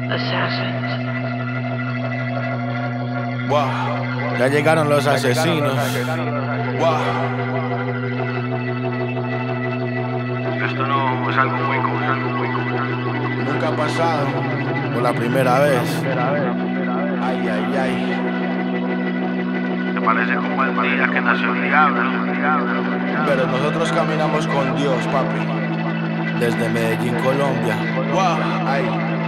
Wow. Ya llegaron los asesinos. Wow. Esto no es algo muy común. Nunca ha pasado. Por la primera vez. Ay, ay, ay. Te parece como el día que nació el diablo. Pero nosotros caminamos con Dios, papi. Desde Medellín, Colombia. Wow. Ay.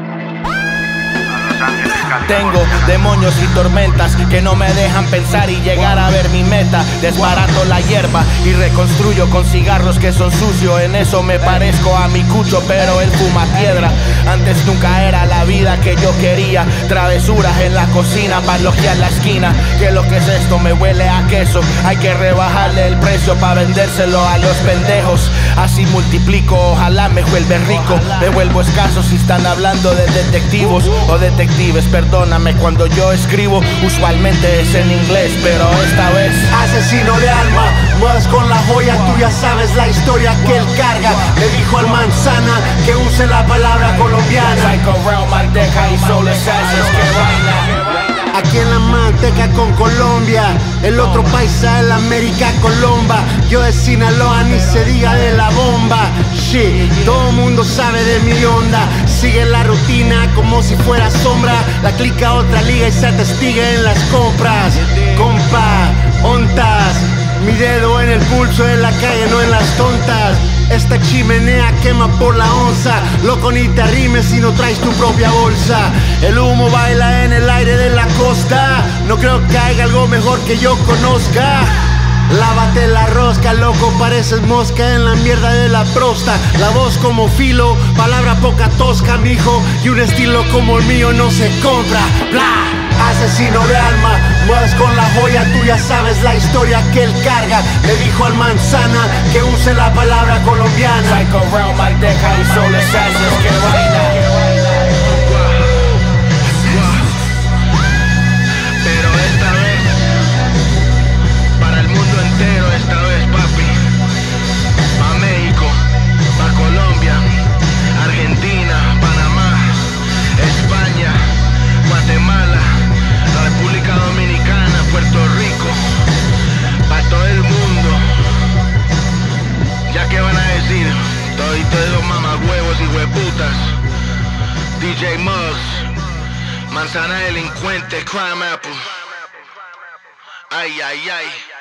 Tengo demonios y tormentas que no me dejan pensar y llegar a ver mi meta. Desbarato la hierba y reconstruyo con cigarros que son sucios. En eso me parezco a mi cucho, pero él fuma piedra. Antes nunca era la vida que yo quería. Travesuras en la cocina para elogiar la esquina. Que lo que es esto me huele a queso. Hay que rebajarle el precio para vendérselo a los pendejos. Así multiplico, ojalá me vuelve rico. Me vuelvo escaso si están hablando de detectivos o detectives. Perdóname cuando yo escribo, usualmente es en inglés, pero esta vez asesino de alma, mueves con la joya, tú ya sabes la historia que él carga. Le dijo al manzana que use la palabra colombiana. Psycho Real Manteca y Soul Assassins, que vaina. Aquí en la manteca con Colombia, el otro paisa en la América Colomba. Yo de Sinaloa, ni se diga de la bomba. Shit, todo mundo sabe de mi onda. Sigue la rutina como si fuera sombra. La clica otra liga y se testiga en las compras. Compa, ontas, mi dedo en el pulso en la calle, no en las tontas. Esta chimenea quema por la onza. Loco, ni te arrimes si no traes tu propia bolsa. El humo baila en el aire de la costa. No creo que haya algo mejor que yo conozca. Lávate la rosca, loco, pareces mosca en la mierda de la prosta. La voz como filo, palabra poca tosca, mijo. Y un estilo como el mío no se compra. Bla. Asesino de alma, mueves con la joya, tú ya sabes la historia que él carga. Le dijo al manzana que use la palabra colombiana. Psycho Real Manteca y Soul Assassins, que vaina. Pero esta vez, para el mundo entero, esta vez, papi. Pa' México, pa' Colombia, Argentina, Panamá, España, Guatemala, la República Dominicana, Puerto Rico, pa' todo el mundo. Ya que van a decir, toditos esos mamagüevos y hueputas. DJ Muggs, Manzana Delincuente, Crime Apple. Ay, ay, ay.